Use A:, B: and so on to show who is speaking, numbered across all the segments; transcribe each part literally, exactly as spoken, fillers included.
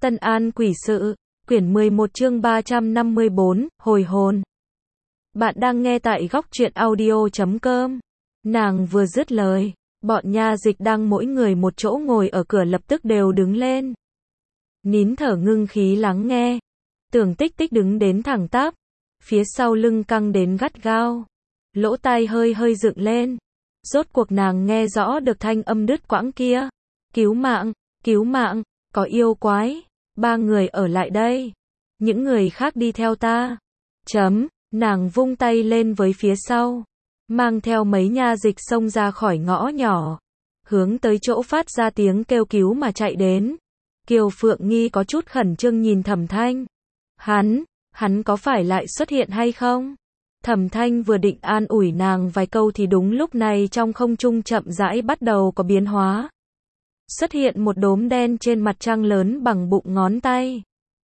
A: Tân An quỷ sự, quyển mười một chương ba trăm năm mươi bốn, hồi hồn. Bạn đang nghe tại góc truyện audio chấm com. Nàng vừa dứt lời, bọn nha dịch đang mỗi người một chỗ ngồi ở cửa lập tức đều đứng lên. Nín thở ngưng khí lắng nghe. Tưởng Tích Tích đứng đến thẳng tắp, phía sau lưng căng đến gắt gao, lỗ tai hơi hơi dựng lên. Rốt cuộc nàng nghe rõ được thanh âm đứt quãng kia. Cứu mạng, cứu mạng, có yêu quái, ba người ở lại đây, những người khác đi theo ta. Chấm, nàng vung tay lên với phía sau, mang theo mấy nha dịch xông ra khỏi ngõ nhỏ, hướng tới chỗ phát ra tiếng kêu cứu mà chạy đến. Kiều Phượng Nghi có chút khẩn trương nhìn Thẩm Thanh. Hắn, hắn có phải lại xuất hiện hay không? Thẩm Thanh vừa định an ủi nàng vài câu thì đúng lúc này trong không trung chậm rãi bắt đầu có biến hóa. Xuất hiện một đốm đen trên mặt trăng lớn bằng bụng ngón tay.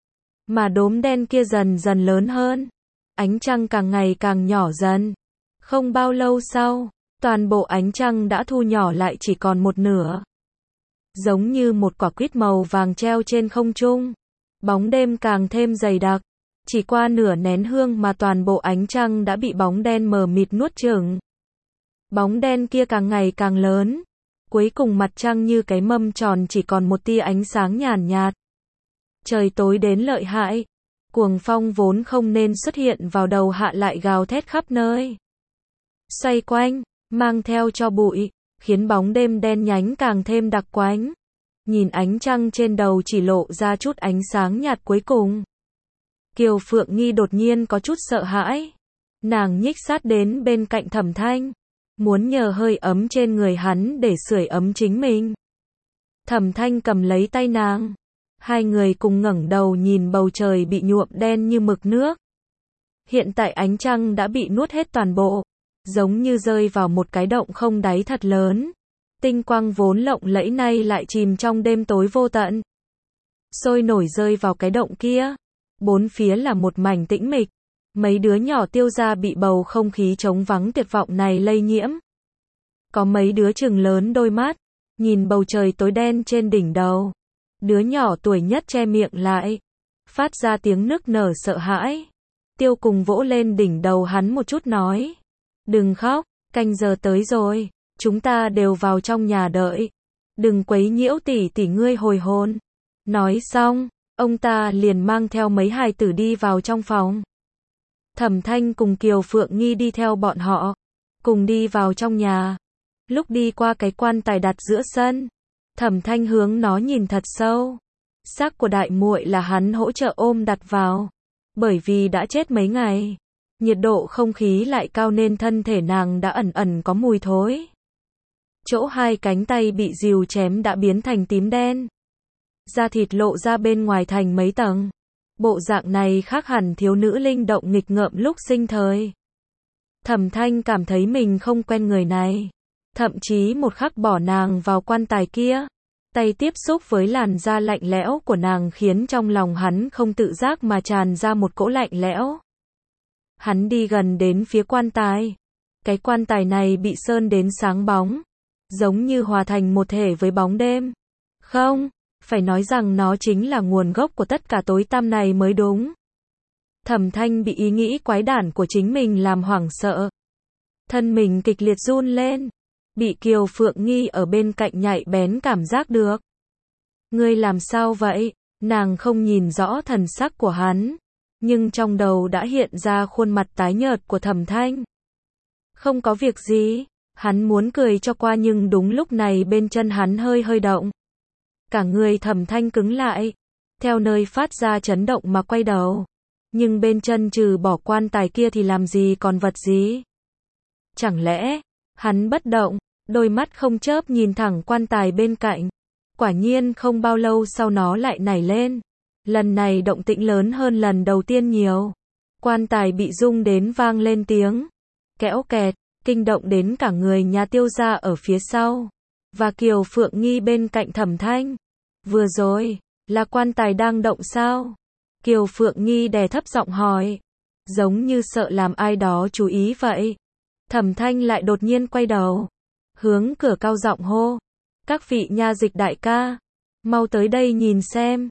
A: Mà đốm đen kia dần dần lớn hơn. Ánh trăng càng ngày càng nhỏ dần. Không bao lâu sau, toàn bộ ánh trăng đã thu nhỏ lại chỉ còn một nửa. Giống như một quả quýt màu vàng treo trên không trung. Bóng đêm càng thêm dày đặc. Chỉ qua nửa nén hương mà toàn bộ ánh trăng đã bị bóng đen mờ mịt nuốt chửng. Bóng đen kia càng ngày càng lớn. Cuối cùng mặt trăng như cái mâm tròn chỉ còn một tia ánh sáng nhàn nhạt. Trời tối đến lợi hại. Cuồng phong vốn không nên xuất hiện vào đầu hạ lại gào thét khắp nơi. Xoay quanh, mang theo cho bụi, khiến bóng đêm đen nhánh càng thêm đặc quánh. Nhìn ánh trăng trên đầu chỉ lộ ra chút ánh sáng nhạt cuối cùng. Kiều Phượng Nghi đột nhiên có chút sợ hãi. Nàng nhích sát đến bên cạnh Thẩm Thanh. Muốn nhờ hơi ấm trên người hắn để sưởi ấm chính mình. Thẩm Thanh cầm lấy tay nàng. Hai người cùng ngẩng đầu nhìn bầu trời bị nhuộm đen như mực nước. Hiện tại ánh trăng đã bị nuốt hết toàn bộ. Giống như rơi vào một cái động không đáy thật lớn. Tinh quang vốn lộng lẫy nay lại chìm trong đêm tối vô tận. Sôi nổi rơi vào cái động kia. Bốn phía là một mảnh tĩnh mịch. Mấy đứa nhỏ Tiêu gia bị bầu không khí trống vắng tuyệt vọng này lây nhiễm. Có mấy đứa trừng lớn đôi mắt, nhìn bầu trời tối đen trên đỉnh đầu. Đứa nhỏ tuổi nhất che miệng lại, phát ra tiếng nức nở sợ hãi. Tiêu cùng vỗ lên đỉnh đầu hắn một chút nói. Đừng khóc, canh giờ tới rồi, chúng ta đều vào trong nhà đợi. Đừng quấy nhiễu tỷ tỷ ngươi hồi hồn. Nói xong, ông ta liền mang theo mấy hài tử đi vào trong phòng. Thẩm Thanh cùng Kiều Phượng Nghi đi theo bọn họ, cùng đi vào trong nhà. Lúc đi qua cái quan tài đặt giữa sân, Thẩm Thanh hướng nó nhìn thật sâu. Xác của đại muội là hắn hỗ trợ ôm đặt vào, bởi vì đã chết mấy ngày, nhiệt độ không khí lại cao nên thân thể nàng đã ẩn ẩn có mùi thối. Chỗ hai cánh tay bị rìu chém đã biến thành tím đen, da thịt lộ ra bên ngoài thành mấy tầng. Bộ dạng này khác hẳn thiếu nữ linh động nghịch ngợm lúc sinh thời. Thẩm Thanh cảm thấy mình không quen người này. Thậm chí một khắc bỏ nàng vào quan tài kia, tay tiếp xúc với làn da lạnh lẽo của nàng khiến trong lòng hắn không tự giác mà tràn ra một cỗ lạnh lẽo. Hắn đi gần đến phía quan tài. Cái quan tài này bị sơn đến sáng bóng, giống như hòa thành một thể với bóng đêm. Không, phải nói rằng nó chính là nguồn gốc của tất cả tối tăm này mới đúng. Thẩm Thanh bị ý nghĩ quái đản của chính mình làm hoảng sợ. Thân mình kịch liệt run lên. Bị Kiều Phượng Nghi ở bên cạnh nhạy bén cảm giác được. Ngươi làm sao vậy? Nàng không nhìn rõ thần sắc của hắn, nhưng trong đầu đã hiện ra khuôn mặt tái nhợt của Thẩm Thanh. Không có việc gì, hắn muốn cười cho qua nhưng đúng lúc này bên chân hắn hơi hơi động. Cả người Thẩm Thanh cứng lại, theo nơi phát ra chấn động mà quay đầu. Nhưng bên chân trừ bỏ quan tài kia thì làm gì còn vật gì? Chẳng lẽ, hắn bất động, đôi mắt không chớp nhìn thẳng quan tài bên cạnh. Quả nhiên không bao lâu sau nó lại nảy lên. Lần này động tĩnh lớn hơn lần đầu tiên nhiều. Quan tài bị rung đến vang lên tiếng kẽo kẹt, kinh động đến cả người nhà Tiêu gia ở phía sau. Và Kiều Phượng Nghi bên cạnh Thẩm Thanh. Vừa rồi, là quan tài đang động sao? Kiều Phượng Nghi đè thấp giọng hỏi. Giống như sợ làm ai đó chú ý vậy. Thẩm Thanh lại đột nhiên quay đầu, hướng cửa cao giọng hô. Các vị nha dịch đại ca, mau tới đây nhìn xem.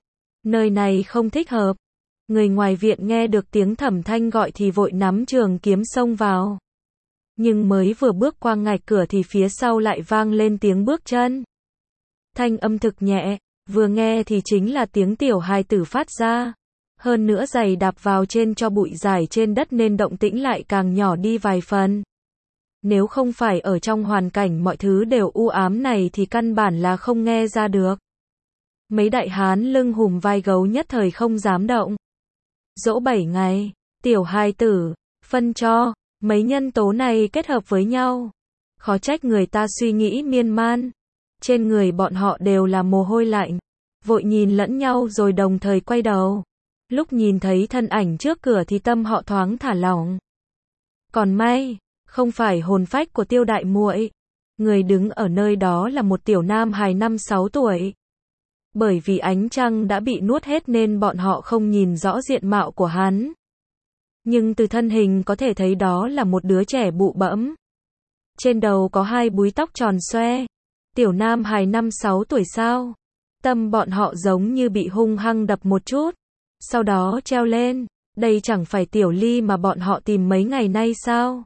A: Nơi này không thích hợp. Người ngoài viện nghe được tiếng Thẩm Thanh gọi thì vội nắm trường kiếm xông vào. Nhưng mới vừa bước qua ngạch cửa thì phía sau lại vang lên tiếng bước chân. Thanh âm thực nhẹ, vừa nghe thì chính là tiếng tiểu hài tử phát ra. Hơn nữa giày đạp vào trên cho bụi rải trên đất nên động tĩnh lại càng nhỏ đi vài phần. Nếu không phải ở trong hoàn cảnh mọi thứ đều u ám này thì căn bản là không nghe ra được. Mấy đại hán lưng hùm vai gấu nhất thời không dám động. Dỗ bảy ngày, tiểu hài tử, phân cho, mấy nhân tố này kết hợp với nhau. Khó trách người ta suy nghĩ miên man. Trên người bọn họ đều là mồ hôi lạnh. Vội nhìn lẫn nhau rồi đồng thời quay đầu. Lúc nhìn thấy thân ảnh trước cửa thì tâm họ thoáng thả lỏng. Còn may, không phải hồn phách của Tiêu đại muội. Người đứng ở nơi đó là một tiểu nam hài năm sáu tuổi. Bởi vì ánh trăng đã bị nuốt hết nên bọn họ không nhìn rõ diện mạo của hắn. Nhưng từ thân hình có thể thấy đó là một đứa trẻ bụ bẫm. Trên đầu có hai búi tóc tròn xoe. Tiểu nam hài năm sáu tuổi sao? Tâm bọn họ giống như bị hung hăng đập một chút. Sau đó treo lên. Đây chẳng phải Tiểu Ly mà bọn họ tìm mấy ngày nay sao?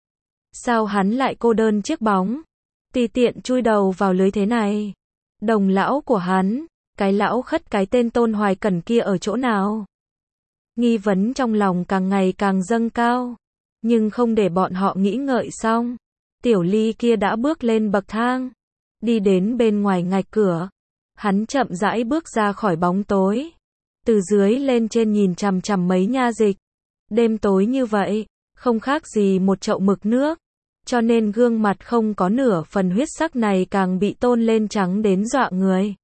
A: Sao hắn lại cô đơn chiếc bóng? Tùy tiện chui đầu vào lưới thế này. Đồng lão của hắn, cái lão khất cái tên Tôn Hoài Cẩn kia ở chỗ nào? Nghi vấn trong lòng càng ngày càng dâng cao. Nhưng không để bọn họ nghĩ ngợi xong. Tiểu Ly kia đã bước lên bậc thang. Đi đến bên ngoài ngạch cửa. Hắn chậm rãi bước ra khỏi bóng tối. Từ dưới lên trên nhìn chằm chằm mấy nha dịch. Đêm tối như vậy, không khác gì một chậu mực nước. Cho nên gương mặt không có nửa phần huyết sắc này càng bị tôn lên trắng đến dọa người.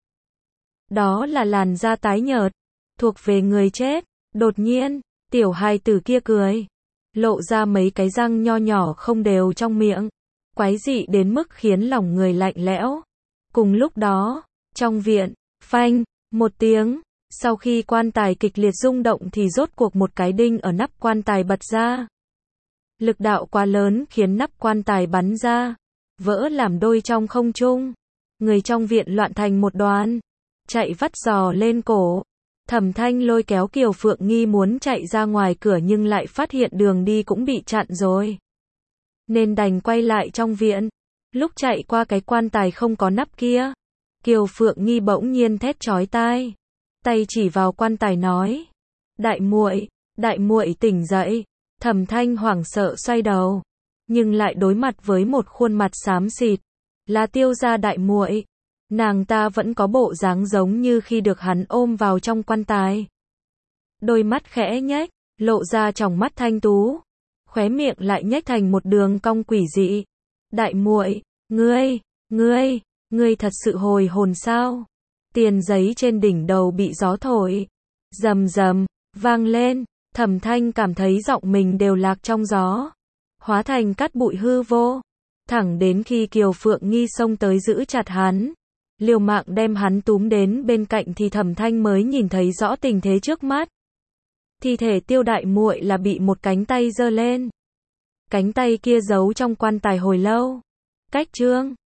A: Đó là làn da tái nhợt, thuộc về người chết. Đột nhiên, tiểu hài tử kia cười. Lộ ra mấy cái răng nho nhỏ không đều trong miệng. Quái dị đến mức khiến lòng người lạnh lẽo. Cùng lúc đó, trong viện, phanh, một tiếng. Sau khi quan tài kịch liệt rung động thì rốt cuộc một cái đinh ở nắp quan tài bật ra. Lực đạo quá lớn khiến nắp quan tài bắn ra, vỡ làm đôi trong không trung. Người trong viện loạn thành một đoàn, chạy vắt giò lên cổ. Thẩm Thanh lôi kéo Kiều Phượng Nghi muốn chạy ra ngoài cửa nhưng lại phát hiện đường đi cũng bị chặn rồi. Nên đành quay lại trong viện. Lúc chạy qua cái quan tài không có nắp kia, Kiều Phượng Nghi bỗng nhiên thét chói tai. Tay chỉ vào quan tài nói: "Đại muội, đại muội tỉnh dậy." Thẩm Thanh hoảng sợ xoay đầu, nhưng lại đối mặt với một khuôn mặt xám xịt, là Tiêu gia đại muội. Nàng ta vẫn có bộ dáng giống như khi được hắn ôm vào trong quan tài. Đôi mắt khẽ nhếch, lộ ra tròng mắt thanh tú, khóe miệng lại nhếch thành một đường cong quỷ dị. "Đại muội, ngươi, ngươi, ngươi thật sự hồi hồn sao?" Tiền giấy trên đỉnh đầu bị gió thổi, rầm rầm vang lên. Thẩm Thanh cảm thấy giọng mình đều lạc trong gió, hóa thành cát bụi hư vô. Thẳng đến khi Kiều Phượng Nghi xông tới giữ chặt hắn, liều mạng đem hắn túm đến bên cạnh thì Thẩm Thanh mới nhìn thấy rõ tình thế trước mắt. Thi thể Tiêu đại muội là bị một cánh tay giơ lên. Cánh tay kia giấu trong quan tài hồi lâu. Cách trương,